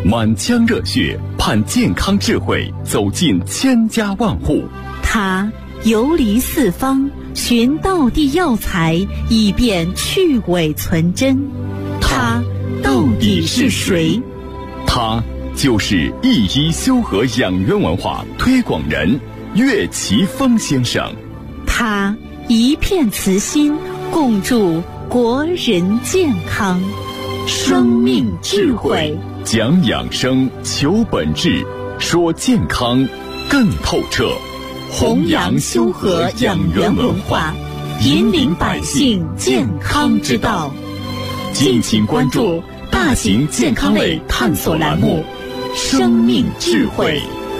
满腔热血盼健康智慧走进千家万户。 他游离四方，寻道地药材，以便去伪存真。他到底是谁？ 他就是一一修和养元文化推广人岳奇峰先生。 他一片慈心，共筑国人健康。生命智慧， 讲养生，求本质，说健康更透彻。 弘扬修和养元文化，引领百姓健康之道。敬请关注大型健康类探索栏目《生命智慧》。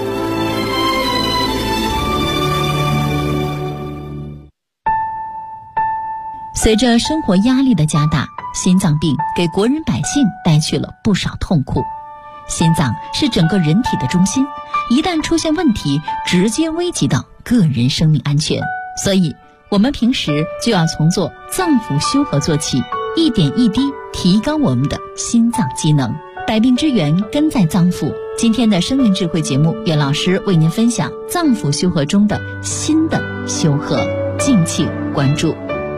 随着生活压力的加大，心脏病给国人百姓带去了不少痛苦。心脏是整个人体的中心，一旦出现问题，直接危及到个人生命安全。所以我们平时就要从做脏腑修和做起，一点一滴提高我们的心脏机能。百病之源根在脏腑。今天的生命智慧节目，岳老师为您分享脏腑修和中的心的修和，敬请关注。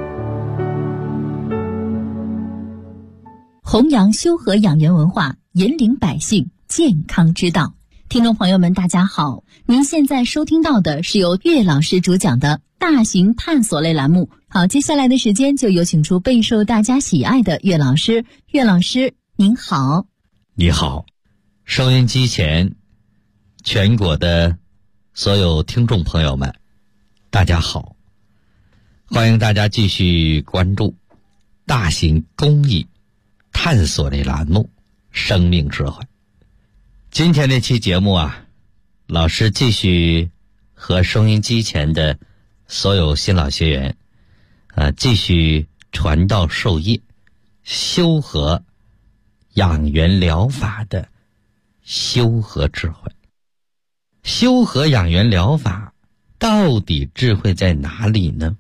弘扬修和养元文化，引领百姓健康之道。听众朋友们大家好，您现在收听到的是由岳老师主讲的大型探索类栏目。好，接下来的时间就有请出备受大家喜爱的岳老师。岳老师您好。 你好，收音机前全国的所有听众朋友们大家好，欢迎大家继续关注大型公益探索类栏目生命智慧。今天这期节目啊，老师继续和收音机前的所有新老学员继续传道授业，修和养元疗法的修和智慧。修和养元疗法到底智慧在哪里呢？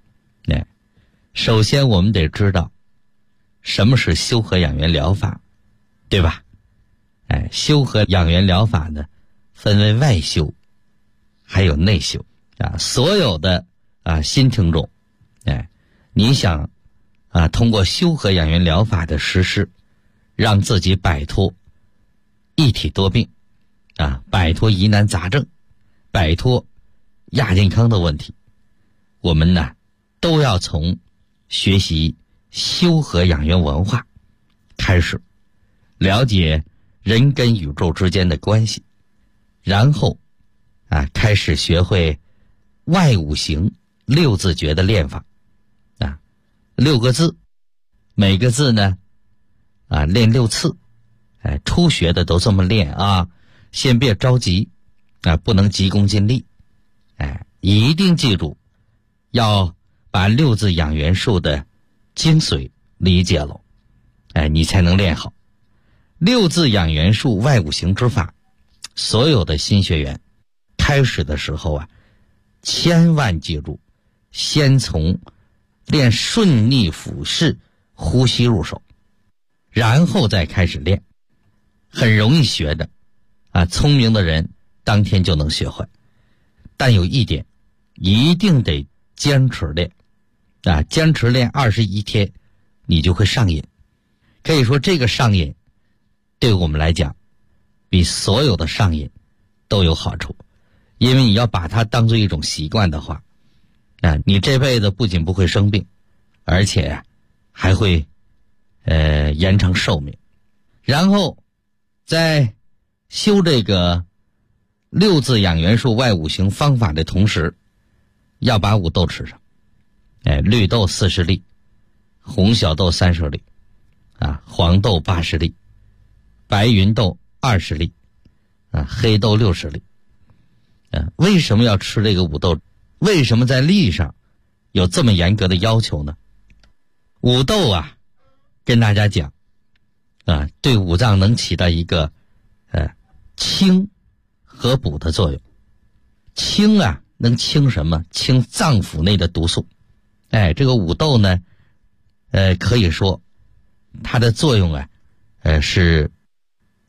首先我们得知道什么是修和养元疗法，对吧？修和养元疗法呢，分为外修还有内修所有的新听众你想通过修和养元疗法的实施，让自己摆脱一体多病摆脱疑难杂症，摆脱亚健康的问题，我们呢都要从学习修和养元文化开始，了解人跟宇宙之间的关系，然后开始学会外五行六字诀的练法6个字，每个字呢练6次。初学的都这么练先别着急不能急功近利一定记住要把6字养元术的精髓理解了你才能练好。6字养元术外五行之法，所有的新学员开始的时候千万记住，先从练顺逆俯视呼吸入手，然后再开始练，很容易学的聪明的人当天就能学会。但有一点一定得坚持练坚持练21天，你就会上瘾。可以说这个上瘾对我们来讲比所有的上瘾都有好处，因为你要把它当做一种习惯的话你这辈子不仅不会生病，而且还会延长寿命。然后在修这个6字养元术外五行方法的同时，要把五豆吃上绿豆40粒，红小豆30粒黄豆80粒，白芸豆20粒黑豆60粒为什么要吃这个五豆？为什么在粒上有这么严格的要求呢？五豆跟大家讲对五脏能起到一个清和补的作用。清能清什么？清脏腑内的毒素。这个五豆呢可以说它的作用是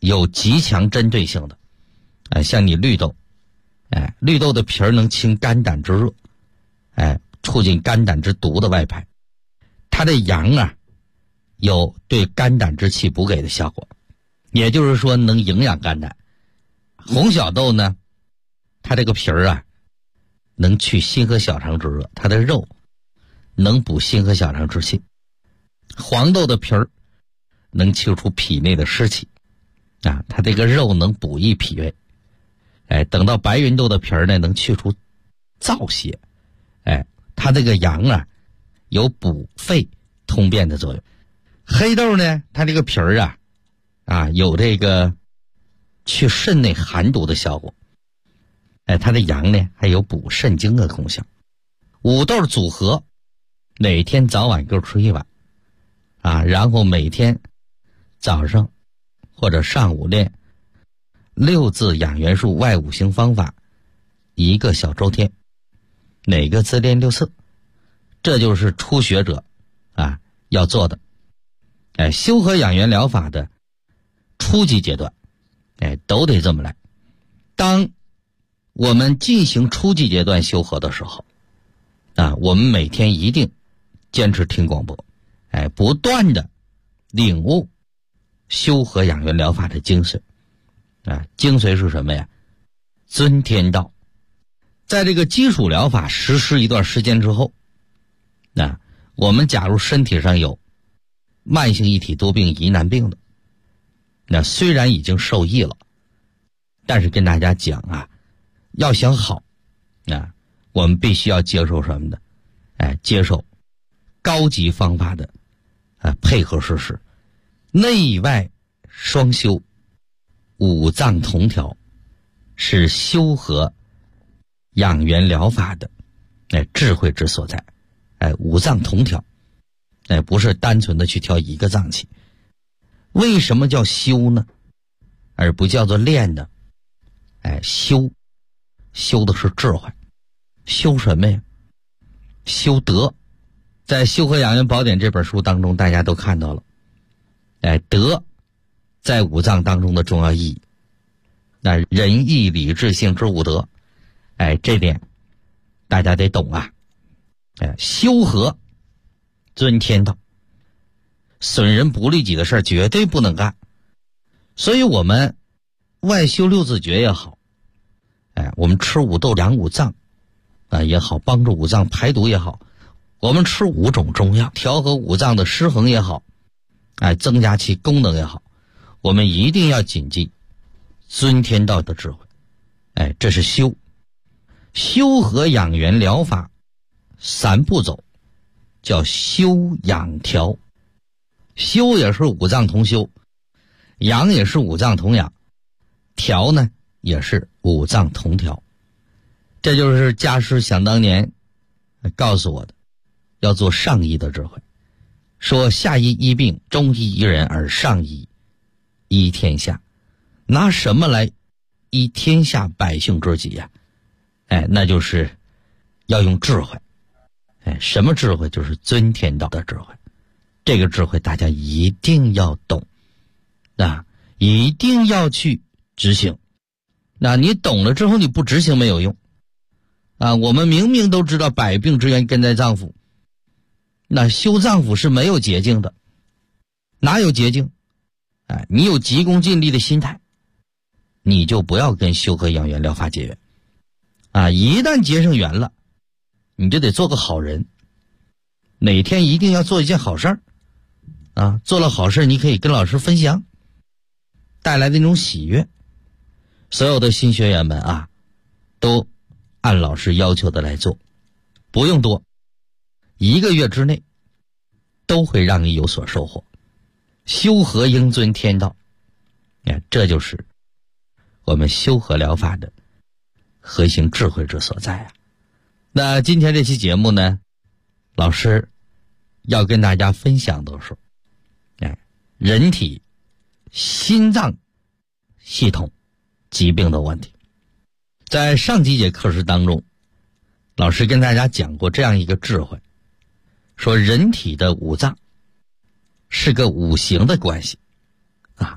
有极强针对性的，像你绿豆，绿豆的皮儿能清肝胆之热，促进肝胆之毒的外排。它的阳啊，有对肝胆之气补给的效果，也就是说能营养肝胆。红小豆呢，它这个皮儿啊，能去心和小肠之热，它的肉能补心和小肠之气。黄豆的皮儿能清除脾内的湿气，它这个肉能补益脾胃。等到白芸豆的皮儿呢，能去除燥邪。它这个阳啊，有补肺通便的作用。黑豆呢，它这个皮儿有这个去肾内寒毒的效果。它的阳呢，还有补肾精的功效。五豆组合，每天早晚各吃一碗，然后每天早上或者上午练6字养元术外5行方法1个小周天，哪个字练6次，这就是初学者要做的。修和养元疗法的初级阶段，都得这么来。当我们进行初级阶段修和的时候，我们每天一定坚持听广播，不断的领悟修和养元疗法的精髓。精髓是什么呀？遵天道。在这个基础疗法实施一段时间之后，我们假如身体上有慢性一体多病疑难病的，虽然已经受益了，但是跟大家讲要想好，我们必须要接受什么的？接受高级方法的配合实施，内外双修，五脏同调，是修和养元疗法的智慧之所在。五脏同调，不是单纯的去调一个脏器。为什么叫修呢？而不叫做练呢？修的是智慧。修什么呀？修德。在《修和养元宝典》这本书当中，大家都看到了，德在五脏当中的重要意义。仁义礼智信之五德，这点大家得懂啊。修和遵天道，损人不利己的事绝对不能干。所以我们外修6字诀也好，我们吃五豆养五脏也好，帮助五脏排毒也好，我们吃5种中药调和五脏的失衡也好，增加其功能也好，我们一定要谨记遵天道的智慧。这是修。修和养元疗法3步走，叫修养调。修也是五脏同修，养也是五脏同养，调呢也是五脏同调。这就是家师想当年告诉我的，要做上医的智慧。说下医医病，中医医人，而上医医天下。拿什么来医天下百姓之急呀？那就是要用智慧。什么智慧？就是遵天道的智慧。这个智慧大家一定要懂，一定要去执行。你懂了之后你不执行没有用。我们明明都知道百病之源根在脏腑，修脏腑是没有捷径的。哪有捷径？你有急功近利的心态，你就不要跟修和养元疗法结缘。一旦结上缘了，你就得做个好人，每天一定要做一件好事儿。做了好事你可以跟老师分享，带来的那种喜悦。所有的新学员们都按老师要求的来做，不用多，1个月之内都会让你有所收获。修和应遵天道，这就是我们修和疗法的核心智慧之所在。那今天这期节目呢，老师要跟大家分享的是人体心脏系统疾病的问题。在上几节课时当中，老师跟大家讲过这样一个智慧，说人体的五脏是个五行的关系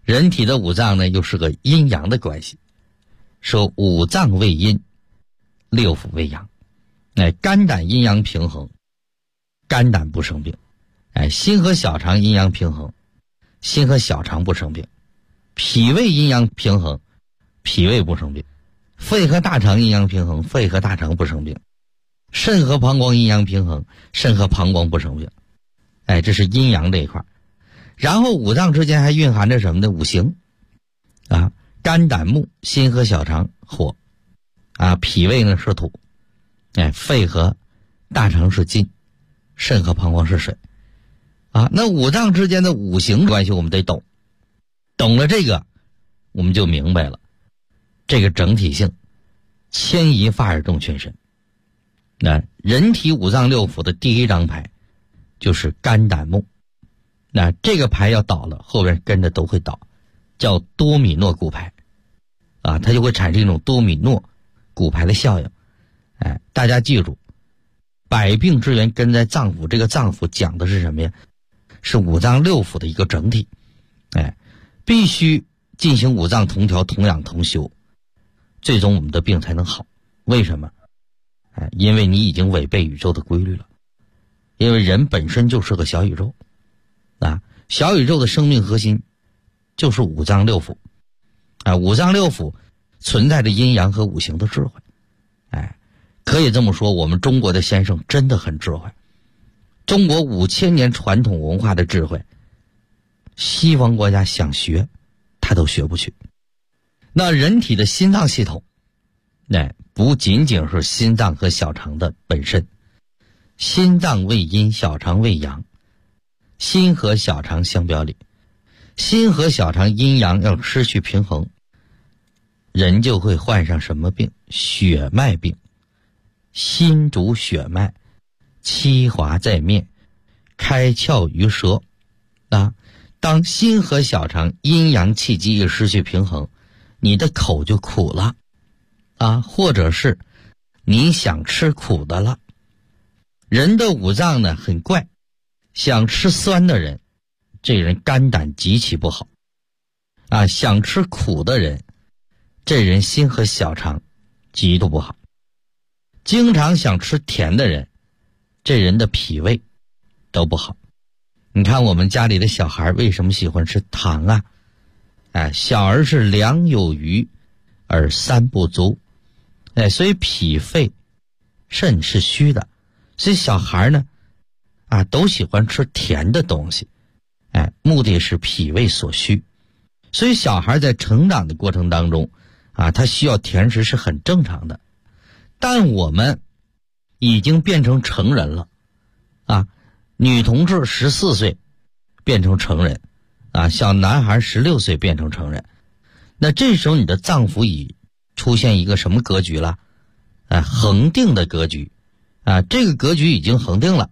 人体的五脏呢又是个阴阳的关系，说五脏为阴，六腑为阳。肝胆阴阳平衡，肝胆不生病。心和小肠阴阳平衡，心和小肠不生病。脾胃阴阳平衡，脾胃不生病。肺和大肠阴阳平衡，肺和大肠不生病。肾和膀胱阴阳平衡，肾和膀胱不生病。这是阴阳这一块。然后五脏之间还蕴含着什么呢？五行啊，肝胆木，心和小肠火啊，脾胃呢是土，肺和大肠是金，肾和膀胱是水啊。那五脏之间的五行关系我们得懂，懂了这个我们就明白了这个整体性，牵一发而动全身。那人体五脏六腑的第一张牌就是肝胆木，那这个牌要倒了，后边跟着都会倒，叫多米诺骨牌啊，它就会产生一种多米诺骨牌的效应。大家记住，百病之源根在脏腑，这个脏腑讲的是什么呀？是五脏六腑的一个整体。必须进行五脏同调、同养同修，最终我们的病才能好。为什么？因为你已经违背宇宙的规律了。因为人本身就是个小宇宙啊，小宇宙的生命核心就是五脏六腑啊，五脏六腑存在着阴阳和五行的智慧。可以这么说，我们中国的先生真的很智慧。中国5000年传统文化的智慧，西方国家想学他都学不去。那人体的心脏系统，不仅仅是心脏和小肠的本身，心脏为阴，小肠为阳，心和小肠相表里。心和小肠阴阳要失去平衡，人就会患上什么病？血脉病。心主血脉，七华在面，开窍于舌啊。当心和小肠阴阳气机一失去平衡，你的口就苦了啊，或者是你想吃苦的了。人的五脏呢很怪，想吃酸的人，这人肝胆极其不好啊；想吃苦的人，这人心和小肠极度不好。经常想吃甜的人，这人的脾胃都不好。你看我们家里的小孩为什么喜欢吃糖啊？小儿是粮有余而三不足，所以脾肺肾是虚的，所以小孩呢都喜欢吃甜的东西，目的是脾胃所需。所以小孩在成长的过程当中他需要甜食是很正常的。但我们已经变成成人了女同志14岁变成成人小男孩16岁变成成人。那这时候你的脏腑已出现一个什么格局了？恒定的格局这个格局已经恒定了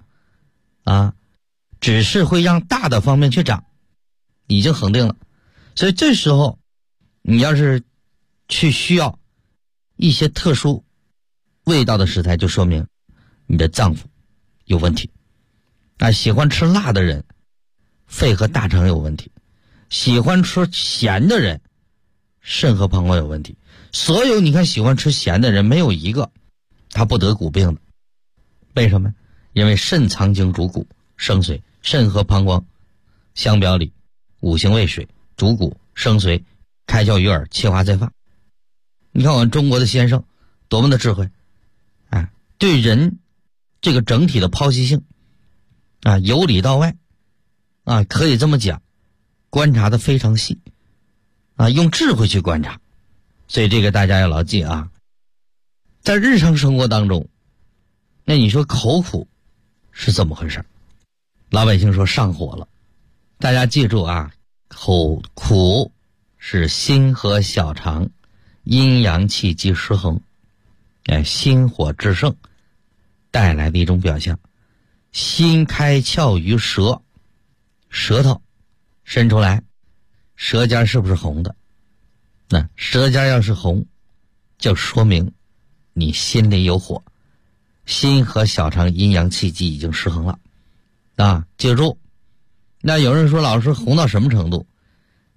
只是会让大的方面去长，已经恒定了。所以这时候你要是去需要一些特殊味道的食材，就说明你的脏腑有问题喜欢吃辣的人，肺和大肠有问题；喜欢吃咸的人，肾和膀胱有问题。所有你看喜欢吃咸的人，没有一个他不得骨病的。为什么？因为肾藏精主骨生髓，肾和膀胱相表里，五行为水，主骨生髓，开窍于耳，气化在发。你看我们中国的先生多么的智慧对人这个整体的剖析性由里到外可以这么讲，观察的非常细用智慧去观察。所以这个大家要牢记在日常生活当中，那你说口苦是怎么回事？老百姓说上火了，大家记住口苦是心和小肠阴阳气机失衡，心火制胜带来的一种表象。心开窍于舌，舌头伸出来，舌尖是不是红的？那舌尖要是红，就说明你心里有火，心和小肠阴阳气机已经失衡了记住。那有人说老师红到什么程度？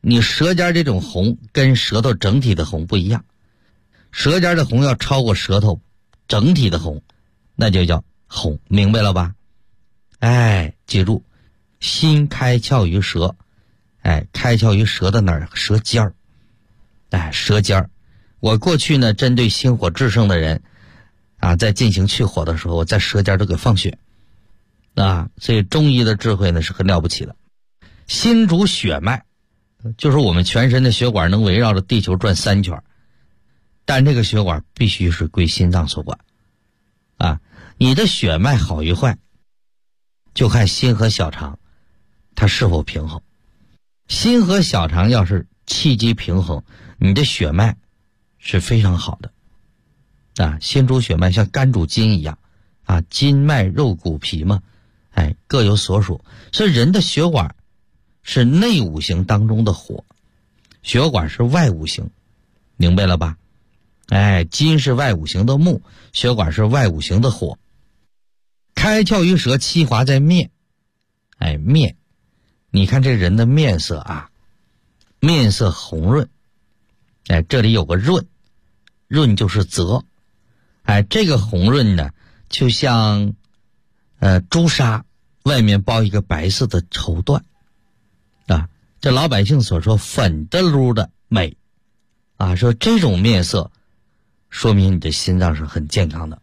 你舌尖这种红跟舌头整体的红不一样，舌尖的红要超过舌头整体的红，那就叫红，明白了吧？哎，记住，心开窍于舌，哎，开窍于舌的哪儿？舌尖儿，哎，舌尖儿。我过去呢，针对心火炽盛的人啊，在进行去火的时候，我在舌尖都给放血啊，所以中医的智慧呢是很了不起的。心主血脉，就是我们全身的血管能围绕着地球转3圈，但这个血管必须是归心脏所管啊。你的血脉好与坏，就看心和小肠它是否平衡。心和小肠要是气机平衡，你的血脉是非常好的啊。心主血脉像肝主筋一样啊，筋脉肉骨皮嘛，哎，各有所属。所以人的血管是内五行当中的火，血管是外五行，明白了吧？哎，筋是外五行的木，血管是外五行的火。开窍于舌，气滑在面，哎，面，你看这人的面色啊，面色红润，哎，这里有个润，润就是泽，哎，这个红润呢，就像朱砂外面包一个白色的绸缎啊，这老百姓所说粉的噜的美啊，说这种面色说明你的心脏是很健康的。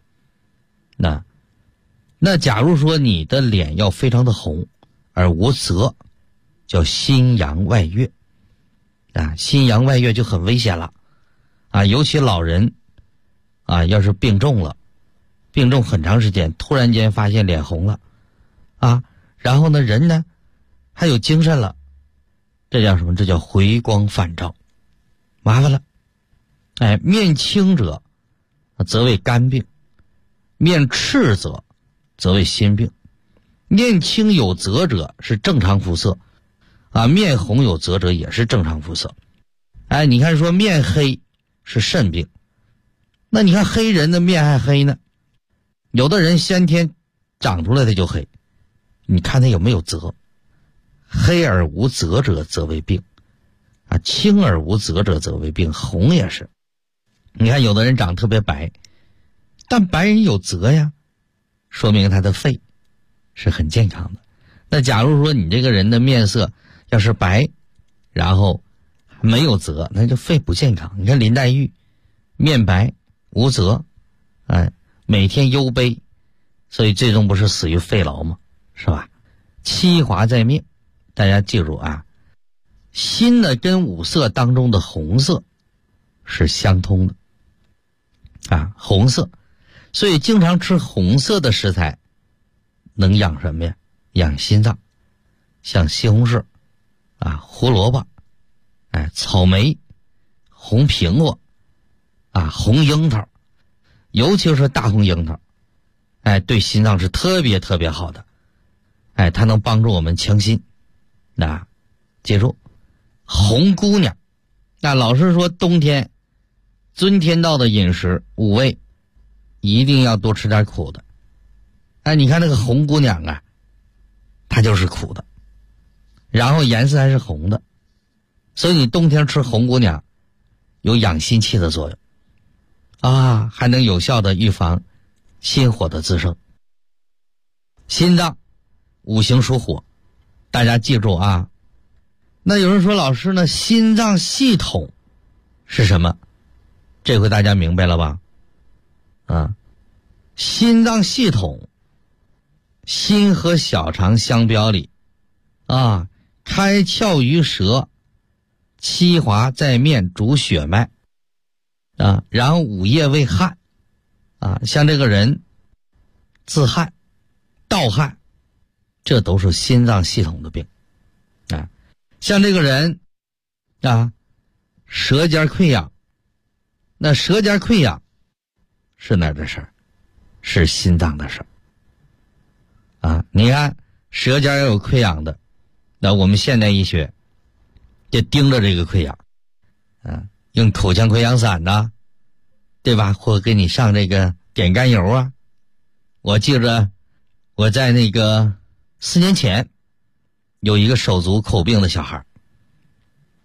那假如说你的脸要非常的红而无泽，叫心阳外越啊，心阳外越就很危险了啊，尤其老人啊，要是病重了，病重很长时间，突然间发现脸红了啊，然后呢人呢还有精神了，这叫什么？这叫回光返照，麻烦了。哎，面青者则为肝病，面赤则为心病。面青有泽者是正常肤色啊，面红有泽者也是正常肤色。哎，你看说面黑是肾病，那你看黑人的面还黑呢，有的人先天长出来的就黑，你看他有没有泽？黑而无泽者则为病啊，青而无泽者则为病，红也是。你看有的人长特别白，但白人有泽呀，说明他的肺是很健康的。那假如说你这个人的面色要是白，然后没有泽，那就肺不健康。你看林黛玉面白无泽，哎，每天忧悲，所以最终不是死于肺痨吗？是吧？气滑在面，大家记住啊，心呢跟五色当中的红色是相通的啊，红色，所以经常吃红色的食材能养什么呀？养心脏，像西红柿啊、胡萝卜，哎，草莓、红苹果啊、红樱桃，尤其是大红樱桃，哎，对心脏是特别特别好的，哎，它能帮助我们强心。那记住，红姑娘，那老师说冬天遵天道的饮食五味一定要多吃点苦的。哎，你看那个红姑娘啊，它就是苦的，然后颜色还是红的，所以你冬天吃红姑娘有养心气的作用啊，还能有效的预防心火的滋生。心脏五行属火，大家记住啊。那有人说老师呢，心脏系统是什么？这回大家明白了吧？啊，心脏系统，心和小肠相表里啊，开窍于舌，气滑在面，主血脉啊，然后五液为汗啊，像这个人自汗、盗汗，这都是心脏系统的病啊。像这个人啊，舌尖溃疡，那舌尖溃疡是哪儿的事儿？是心脏的事儿啊。你看舌尖要有溃疡的，那我们现代医学就盯着这个溃疡啊，用口腔溃疡散呐，对吧？或给你上这个碘甘油啊。我记着我在那个4年前有一个手足口病的小孩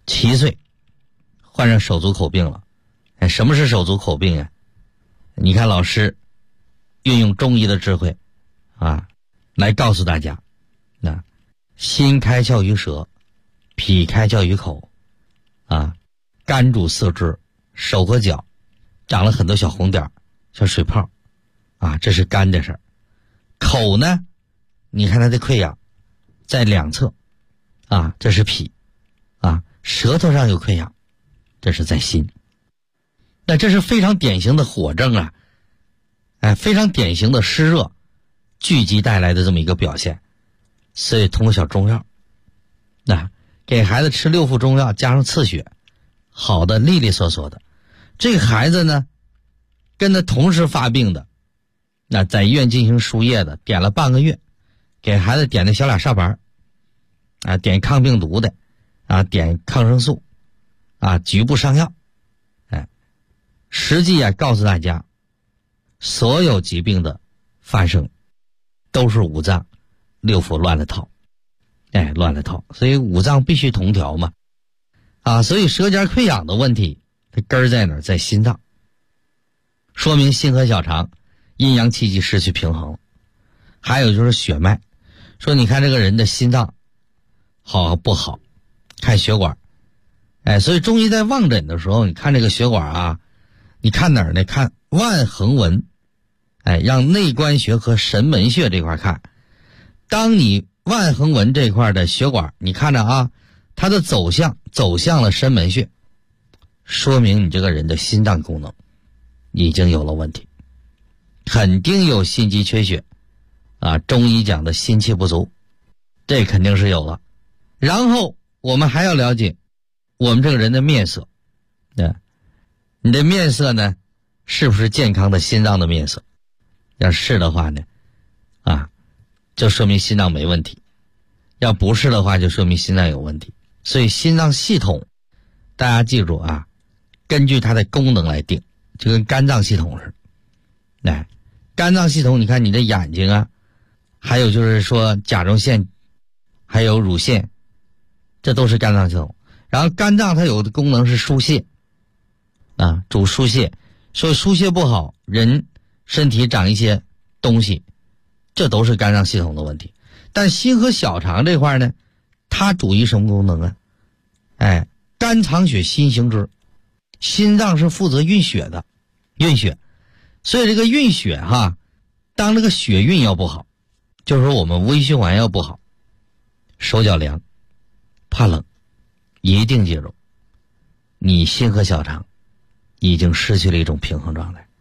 7岁患上手足口病了。什么是手足口病呀？你看老师运用中医的智慧来告诉大家，心开窍于舌，脾开窍于口，肝主四肢，手和脚长了很多小红点小水泡，这是肝的事儿。口呢，你看它的溃疡在两侧，这是脾，舌头上有溃疡，这是在心。那这是非常典型的火症非常典型的湿热聚集带来的这么一个表现。所以通过小中药，给孩子吃6副中药加上刺血，好的利利索索的。这个孩子呢，跟他同时发病的，在医院进行输液的，点了半个月，给孩子点的小俩煞板点抗病毒的点抗生素局部上药。实际告诉大家，所有疾病的发生都是五脏六腑乱了套，乱了套，所以五脏必须同调嘛。所以舌尖溃疡的问题，它根儿在哪儿？在心脏，说明心和小肠阴阳气机失去平衡了。还有就是血脉，说你看这个人的心脏好不好，看血管。所以中医在望诊的时候，你看这个血管你看哪儿呢？看腕横纹，让内关穴和神门穴这块看。当你腕横纹这块的血管，你看着它的走向了神门穴，说明你这个人的心脏功能已经有了问题，肯定有心肌缺血中医讲的心气不足，这肯定是有了。然后我们还要了解我们这个人的面色，你的面色呢，是不是健康的心脏的面色？要是的话呢，就说明心脏没问题；要不是的话，就说明心脏有问题。所以心脏系统，大家记住根据它的功能来定，就跟肝脏系统似的。肝脏系统，你看你的眼睛还有就是说甲状腺，还有乳腺，这都是肝脏系统。然后肝脏它有的功能是疏泄。主疏泄，所以疏泄不好，人身体长一些东西，这都是肝脏系统的问题。但心和小肠这块呢，它主于什么功能肝藏血，心行之。心脏是负责运血的，运血。所以这个运血当这个血运要不好，就是说我们微循环要不好，手脚凉，怕冷，一定记住，你心和小肠已经失去了一种平衡状态。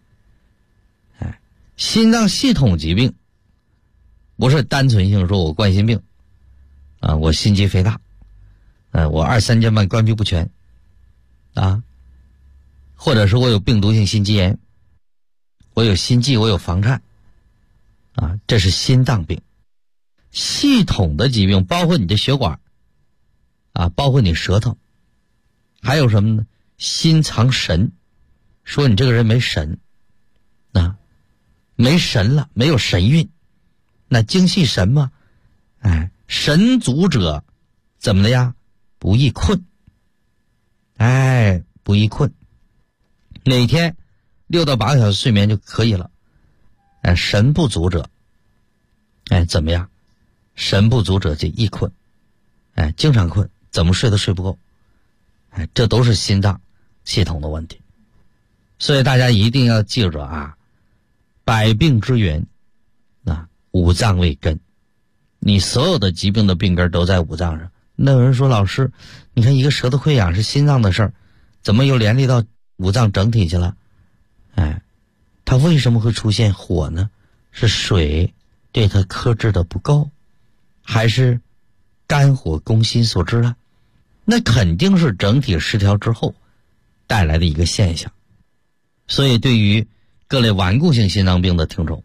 心脏系统疾病不是单纯性说我冠心病我心肌肥大我二三尖瓣关闭不全或者是我有病毒性心肌炎，我有心悸，我有房颤这是心脏病。系统的疾病包括你的血管包括你舌头，还有什么呢？心藏神，说你这个人没神没神了，没有神韵。那精气神嘛，神足者怎么的呀？不易困，不易困，每天6到8个小时睡眠就可以了。神不足者怎么样？神不足者就易困，经常困，怎么睡都睡不够。这都是心脏系统的问题。所以大家一定要记住百病之源五脏为根，你所有的疾病的病根都在五脏上。那有人说，老师，你看一个舌头溃疡是心脏的事儿，怎么又连累到五脏整体去了？它为什么会出现火呢？是水对它克制的不够，还是肝火攻心所致呢？那肯定是整体失调之后带来的一个现象。所以对于各类顽固性心脏病的听众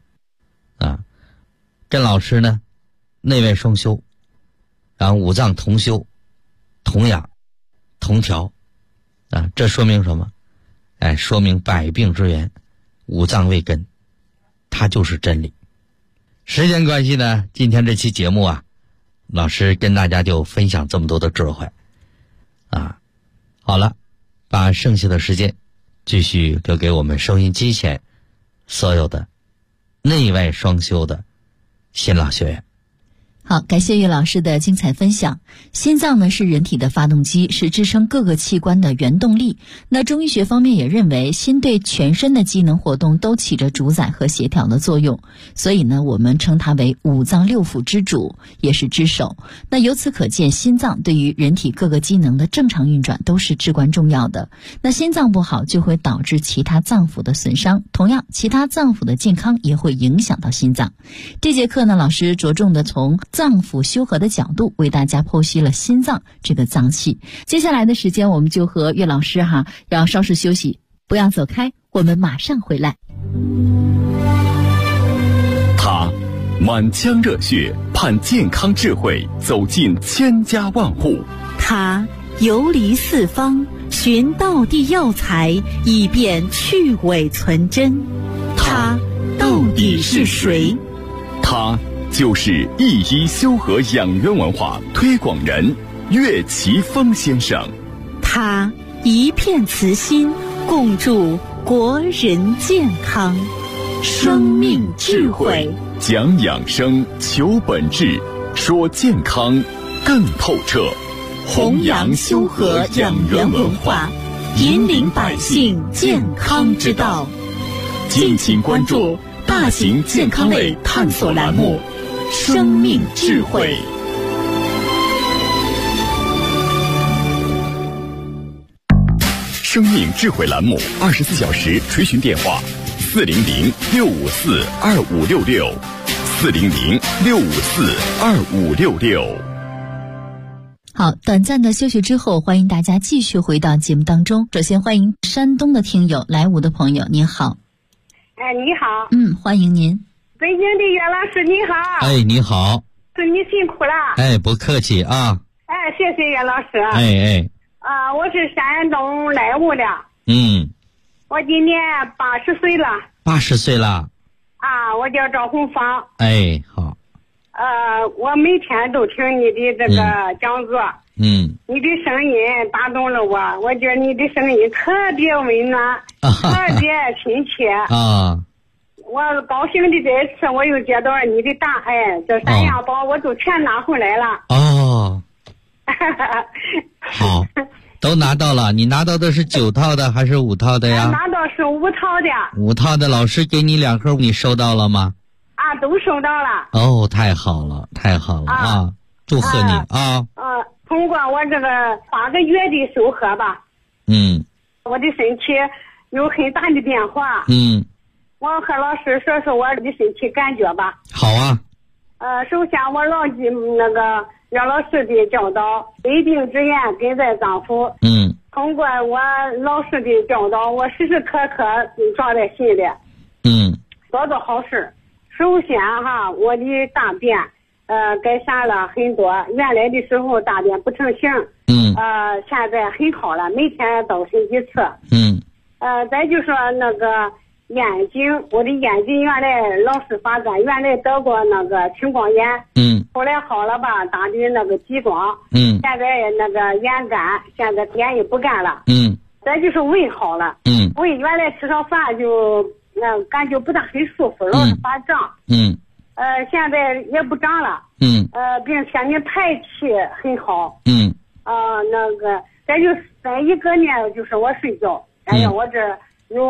郑老师呢，内外双修，然后五脏同修、同养、同调这说明什么？说明百病之源五脏为根，它就是真理。时间关系呢，今天这期节目老师跟大家就分享这么多的智慧好了，把剩下的时间继续留给我们收音机前所有的内外双修的新老学员。 好，感谢岳老师的精彩分享。心脏呢是人体的发动机，是支撑各个器官的原动力。那中医学方面也认为，心对全身的机能活动都起着主宰和协调的作用，所以呢，我们称它为五脏六腑之主，也是之首。那由此可见，心脏对于人体各个机能的正常运转都是至关重要的。那心脏不好，就会导致其他脏腑的损伤，同样，其他脏腑的健康也会影响到心脏。这节课呢，老师着重的从脏腑修和的角度为大家剖析了心脏这个脏器。接下来的时间我们就和岳老师要稍事休息，不要走开，我们马上回来。 他满腔热血盼健康智慧走进千家万户， 他游离四方寻道地药材以便去伪存真，他到底是谁？ 他就是一医修和养元文化推广人岳奇峰先生。 他一片慈心，共筑国人健康。生命智慧， 讲养生，求本质，说健康更透彻。 弘扬修和养元文化，引领百姓健康之道。 敬请关注大型健康类探索栏目生命智慧。生命智慧栏目24小时垂询电话400-654-2566，400-654-2566。 好，短暂的休息之后，欢迎大家继续回到节目当中。首先欢迎山东的听友来吴的朋友，您好。 你好。 欢迎您。 北京的岳老师你好。 你好。 祝你辛苦了。 不客气啊。 谢谢岳老师。我是山东莱芜的。我今年80岁了。 80岁了。 我叫赵红芳。 好。 我每天都听你的这个讲座。你的声音打动了我，我觉得你的声音特别温暖，特别亲切。我高兴的这次我又接到你的答案，这3样宝我都全拿回来了。 好，都拿到了。你拿到的是9套的还是5套的呀？ 拿到是5套的。 5套的，老师给你2盒，你收到了吗？ 都收到了。 太好了，太好了祝贺你通过我这个8个月的修和吧，我的身体有很大的变化。我和老师说说我的身体感觉吧。 好啊。 首先我牢记那个岳老师的教导，未病之言根在脏腑。通过我老师的教导，我时时刻刻抓在心里。做做好事。首先我的大便改善了很多，原来的时候大便不成形。现在很好了，每天倒身几次。再就说那个眼睛，我的眼睛原来老是发干，原来得过那个青光眼。后来好了吧，打的那个激光。现在那个眼干，现在眼也不干了。再就是胃好了。胃原来吃上饭就感觉不大很舒服，老是发胀。现在也不胀了。并且你排气很好。那个再一个呢，就是我睡觉，我这有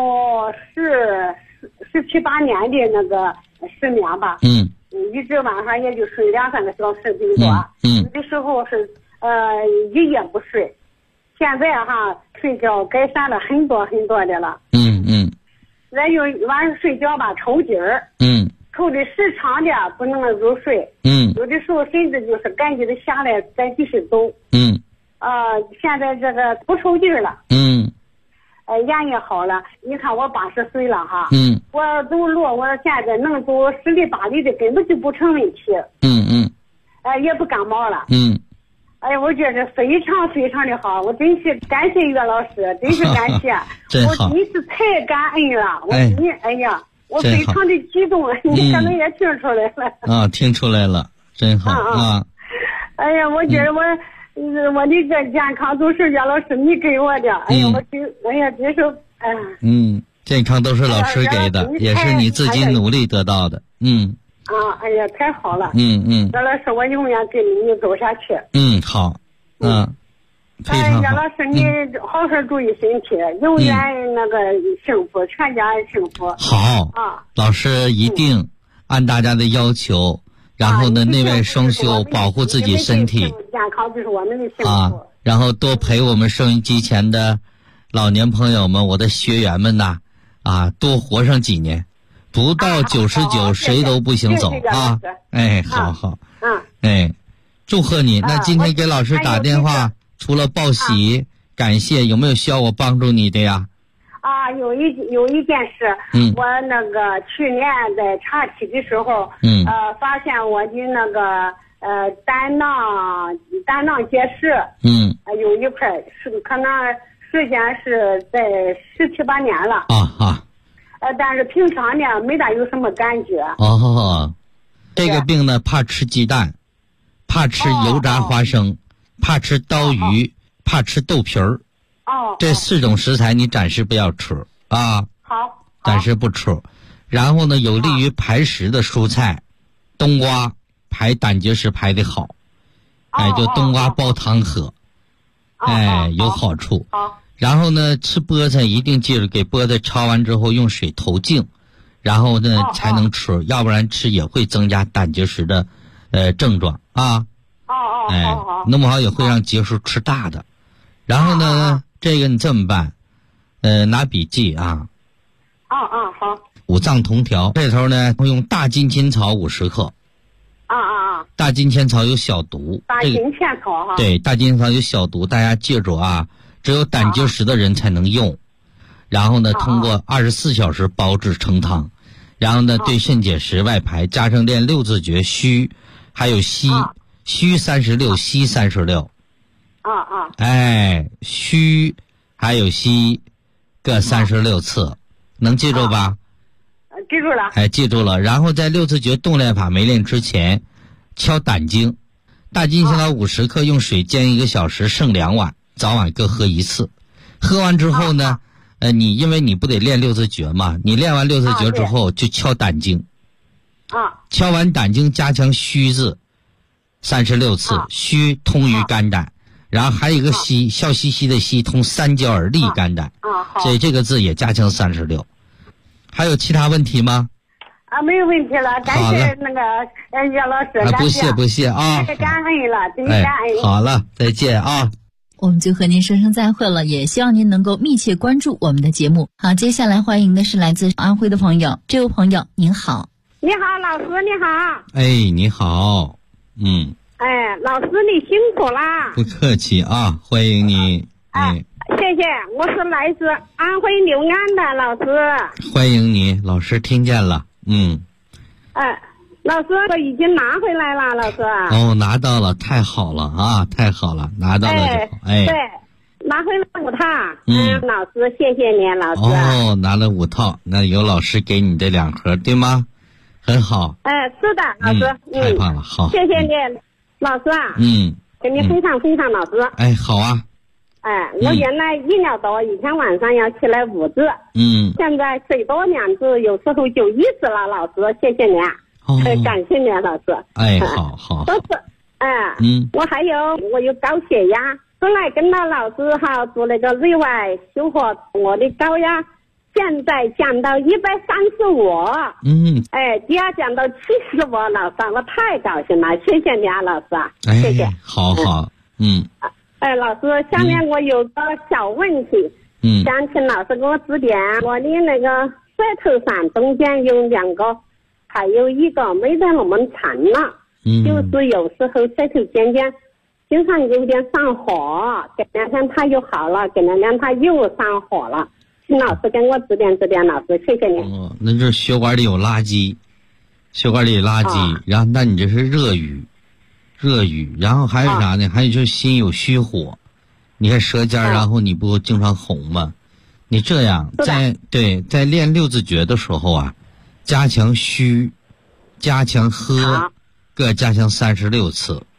17、18年的那个失眠吧。一直晚上也就睡2-3个小时最多。有的时候是一夜不睡。现在睡觉改善了很多很多的了。再有晚上睡觉吧，抽筋儿。抽的时长的不能入睡。有的时候甚至就是赶紧的下来再继续走。现在这个不抽筋了。眼也好了。你看我80岁了我走路我现在能走10里8里的，根本就不成问题。也不感冒了。我觉得非常非常的好，我真是感谢岳老师，真是感谢。我真是太感恩了。我非常的激动，你可能也听出来了。 听出来了，真好。 哎呀，我觉得我这个健康都是袁老师你给我的。哎呀，别说， 健康都是老师给的，也是你自己努力得到的。 哎呀，太好了。袁老师，我永远跟你走下去。 好。非常好。 袁老师，你好好注意身体，永远那个幸福，全家幸福。 好。老师一定按大家的要求，然后呢，内外双修，保护自己身体。 健康就是我们的幸福。 然后多陪我们收音机前的老年朋友们，我的学员们呐，多活上几年，不到99谁都不行走啊！好。祝贺你。那今天给老师打电话，除了报喜感谢，有没有需要我帮助你的呀？ 有一件事，我那个去年在查体的时候，发现我的那个胆囊结石，有一块是可能时间是在17、18年了。但是平常呢没大有什么感觉。这个病呢，怕吃鸡蛋，怕吃油炸花生，怕吃刀鱼，怕吃豆皮儿。这4种食材你暂时不要吃好，暂时不吃。然后呢，有利于排石的蔬菜，冬瓜排胆结石排得好，就冬瓜煲汤喝，有好处。然后呢，吃菠菜一定记住给菠菜焯完之后用水投净，然后呢才能吃，要不然吃也会增加胆结石的症状弄不好也会让结石吃大的。然后呢，这个你这么办，拿笔记好。五脏同调，这头呢用大金钱草50克。大金钱草有小毒。大金钱草对，大金钱草有小毒，大家记住只有胆结石的人才能用。然后呢，通过24小时煲制成汤，然后呢对肾结石外排，加上练6字诀虚，还有虚36，稀36。虚还有稀各36次，能记住吧？记住了。记住了。然后在6字诀动练法没练之前，敲胆经，大金钱草50克，用水煎1个小时，剩2碗，早晚各喝1次。喝完之后呢，因为你不得练6字诀嘛，你练完6字诀之后就敲胆经。敲完胆经，加强虚字36次，虚通于肝胆。然后还有一个稀，笑嘻嘻的嘻，通三焦而利肝胆。所以这个字也加强36。还有其他问题吗？没有问题了，感谢那个岳老师。不谢太感恩了，真感恩。好了，再见我们就和您说声再会了，也希望您能够密切关注我们的节目。好，接下来欢迎的是来自安徽的朋友，这位朋友您好。 你好，老师你好。 你好。 老师你辛苦啦。 不客气欢迎你。 谢谢，我是来自安徽六安的老师。 欢迎你，老师听见了。 老师我已经拿回来了，老师。 拿到了，太好了太好了，拿到了就好。 对，拿回来5套。老师谢谢你，老师。 拿了5套，那有老师给你这2盒对吗？很好。 是的，老师。 太棒了，好。 谢谢你，老师给你分享老师。好啊。我原来1秒多，以前晚上要起来5次。现在睡多2次，有时候就1次了，老师，谢谢你。感谢你，老师。 好。 都是。我有高血压，后来跟到老师做那个内外修复，我的高压现在降到135。第二降到75，老师，我太高兴了，谢谢你老师。谢谢。 好。 老师，下面我有个小问题，想请老师给我指点。我的那个舌头上中间有2个，还有一个没得那么长了，就是有时候舌头尖尖经常有点上火，隔2天它又好了，隔2天它又上火了，请老师跟我指点，老师，谢谢你。 那这血管里有垃圾，然后那你这是热语，然后还有啥呢？还有就是心有虚火，你看舌尖，然后你不经常红吗？你这样在练6字诀的时候加强虚，加强喝，各加强36次，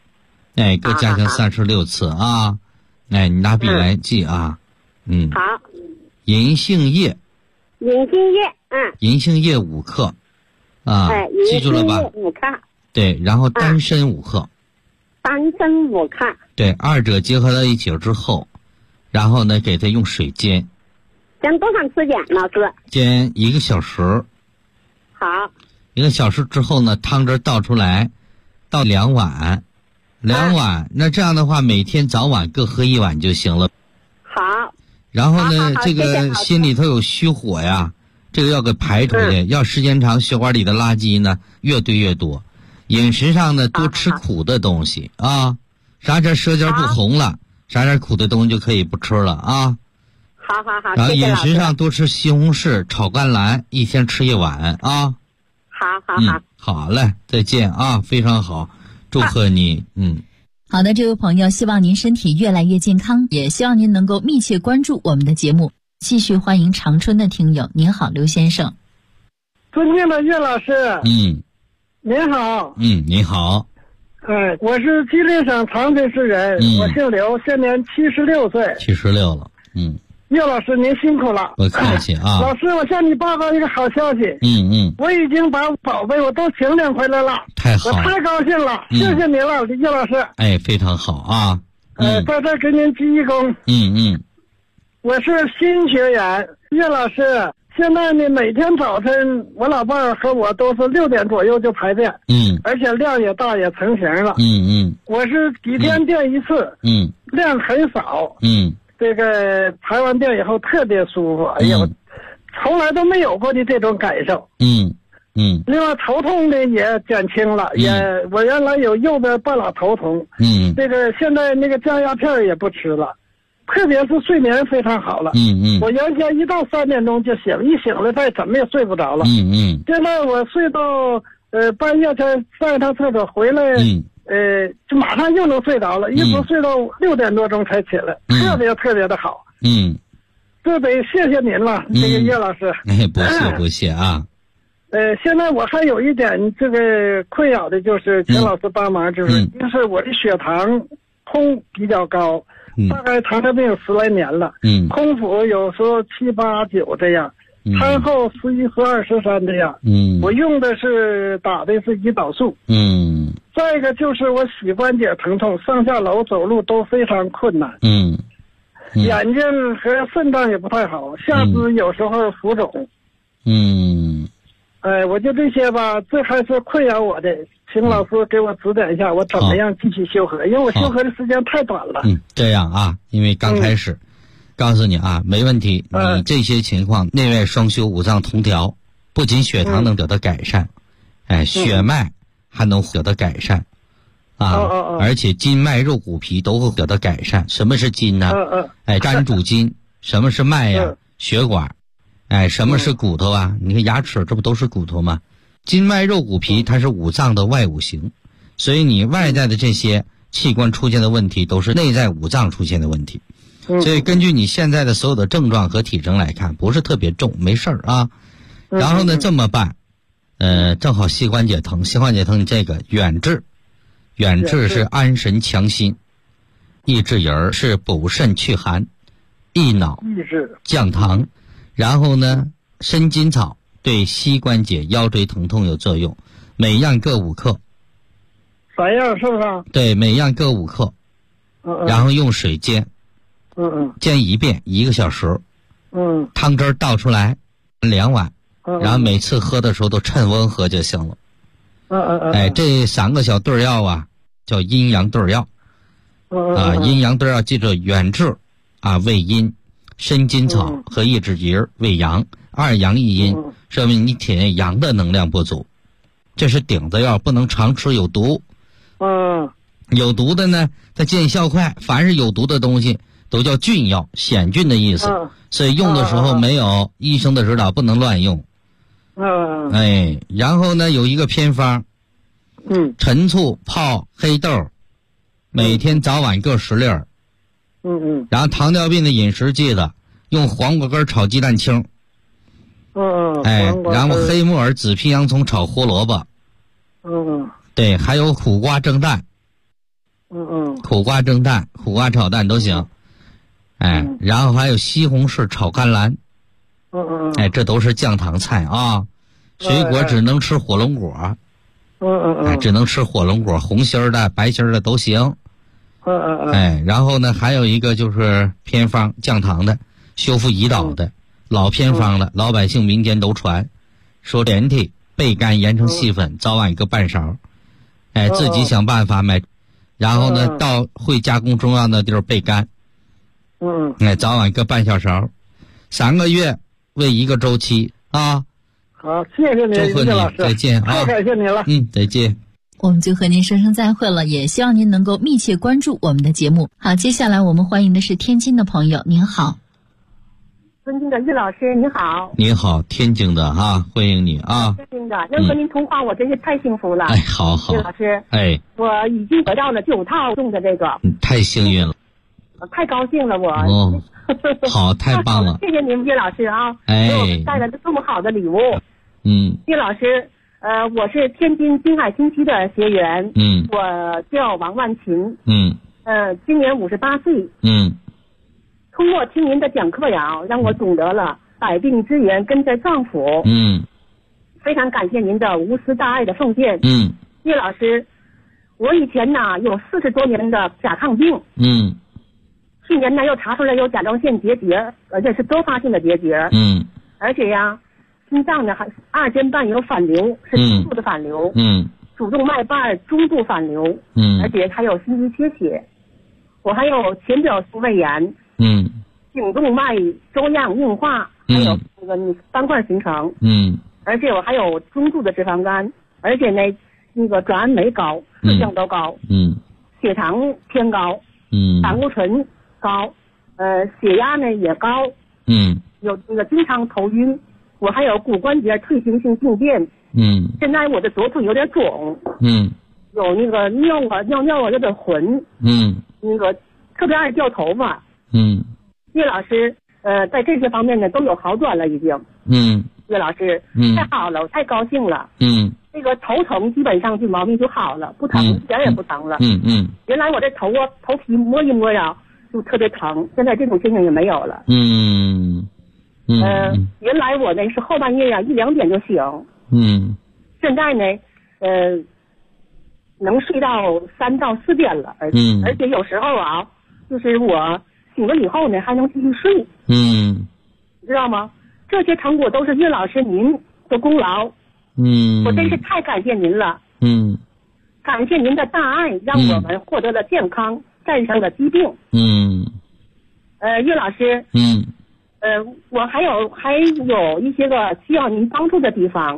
哎，各加强36次啊。哎，你拿笔来记啊。 好。 银杏叶。银杏叶5克。啊，记住了吧 ？5克。 对，然后丹参5克。 丹参5克。 对，二者结合到一起之后，然后呢，给它用水煎。 煎多长时间，老师？ 煎1个小时。 好。 1个小时之后呢，汤汁倒出来，倒2碗，2碗。那这样的话，每天早晚各喝1碗就行了。 好。 然后呢，这个心里头有虚火呀，这个要给排出去。要时间长，血管里的垃圾呢越堆越多。饮食上呢，多吃苦的东西啊，啥点舌尖不红了，啥点苦的东西就可以不吃了啊。 好。 然后饮食上多吃西红柿、炒甘蓝，一天吃1碗啊。 好。 好嘞，再见啊，非常好，祝贺你。 好的，这位朋友，希望您身体越来越健康，也希望您能够密切关注我们的节目。继续欢迎长春的听友，您好，刘先生。 尊敬的岳老师。您好。 你好。 我是吉林省长春市人，我姓刘，现年76岁。 76了。 岳老师，您辛苦了。 不客气啊。 老师，我向你报告一个好消息。我已经把宝贝我都请领回来了。 太好了， 我太高兴了，谢谢您了，岳老师。 哎，非常好啊。 在这给您鞠一躬。我是新学员，岳老师。现在呢，每天早晨我老伴儿和我都是6点左右就排便。而且量也大，也成型了。我是几天便1次。量很少。这个排完便以后特别舒服，哎呀，我从来都没有过的这种感受。另外头痛呢也减轻了，我原来有右边半拉头痛。这个现在那个降压片也不吃了，特别是睡眠非常好了。我原先一到3点钟就醒，一醒了再怎么也睡不着了。现在我睡到半夜才上一趟厕所回来。就马上又能睡着了，一直睡到6点多钟才起来，特别特别的好。这得谢谢您了，这个岳老师。 不谢啊。 现在我还有一点这个困扰的就是请老师帮忙，就是我的血糖空比较高，大概糖尿病10来年了。空腹有时候7、8、9这样。餐后11、12、13这样。我用的是打的是胰岛素。再一个就是我膝关节疼痛，上下楼走路都非常困难。眼睛和肾脏也不太好，下肢有时候浮肿。我就这些吧，这还是困扰我的，请老师给我指点一下，我怎么样继续修和，因为我修和的时间太短了。 这样啊，因为刚开始。告诉你啊，没问题。你这些情况内外双修，五脏同调，不仅血糖能得到改善，血脉还能得到改善，而且筋脉肉骨皮都会得到改善。什么是筋呢？肝主筋。什么是脉呀？血管。什么是骨头啊？你看牙齿，这不都是骨头吗？筋脉肉骨皮它是五脏的外五行，所以你外在的这些器官出现的问题，都是内在五脏出现的问题。所以根据你现在的所有的症状和体征来看，不是特别重，没事儿啊。然后呢，这么办，正好膝关节疼，你这个远志是安神强心，益智仁是补肾祛寒，益脑降糖，然后呢，参筋草对膝关节、腰椎疼痛有作用，每样各5克。 3样是不是？ 对，每样各5克。然后用水煎。煎一遍1个小时。汤汁倒出来2碗。然后每次喝的时候都趁温喝就行了。这3个小对药啊，叫阴阳对药。阴阳对药记住，远志为阴，参筋草和益智仁为阳，2阳1阴，说明你体内阳的能量不足。这是顶子药，不能常吃，有毒。有毒的呢，它见效快，凡是有毒的东西都叫菌药，险菌的意思。所以用的时候没有医生的指导，不能乱用。然后呢，有一个偏方。陈醋泡黑豆，每天早晚各10粒。然后糖尿病的饮食记得用黄瓜根炒鸡蛋清。然后黑木耳、紫皮洋葱炒胡萝卜。对，还有苦瓜蒸蛋。 苦瓜蒸蛋、苦瓜炒蛋都行。然后还有西红柿炒甘蓝。这都是降糖菜啊。水果只能吃火龙果。只能吃火龙果，红心儿的、白心儿的都行。然后呢，还有一个就是偏方降糖的，修复胰岛的，老偏方了，老百姓民间都传，说连体焙干研成细粉，早晚一个半勺。自己想办法买，然后呢，到会加工中药的地儿焙干。早晚一个半小勺，3个月为一个周期啊。 好，谢谢您， 祝贺你， 老师， 再见啊！ 太感谢您了。 再见。 我们就和您说声再会了，也希望您能够密切关注我们的节目。好，接下来我们欢迎的是天津的朋友，您好。 尊敬的叶老师，你好。 你好，天津的哈，欢迎你啊。 天津的，能和您通话，我真是太幸福了。 好好。 叶老师，我已经得到了9套中的这个。 太幸运了。 太高兴了，我。 好，太棒了。 谢谢您，叶老师啊，给我们带来的这么好的礼物。叶老师，我是天津滨海新区的学员。我叫王万琴。今年58岁。通过听您的讲课呀，让我懂得了百病之源根在脏腑。非常感谢您的无私大爱的奉献。叶老师，我以前呢有40多年的甲亢病。去年呢又查出来有甲状腺结节，而且是多发性的结节。而且呀，心脏呢还2间瓣有反流，是轻度的反流。主动脉瓣中度反流。而且还有心肌缺血。我还有浅表性胃炎。颈动脉粥样硬化，还有那个斑块形成。而且我还有中度的脂肪肝，而且呢那个转氨酶高，4项都高。血糖偏高。胆固醇高，血压呢也高。有那个经常头晕，我还有骨关节退行性病变。现在我的左腿有点肿。有那个尿有点浑。那个特别爱掉头发。叶老师，在这些方面呢都有好转了已经。叶老师，太好了，我太高兴了。那个头疼基本上这毛病就好了，不疼，一点也不疼了。原来我这头皮摸一摸呀就特别疼，现在这种情形也没有了。原来我呢是后半夜呀1、2点就醒。现在呢能睡到3到4点了，而且有时候啊，就是我醒了以后呢还能继续睡。知道吗？这些成果都是叶老师您的功劳。我真是太感谢您了。感谢您的大爱，让我们获得了健康，战胜了疾病。叶老师。我还有一些个需要您帮助的地方。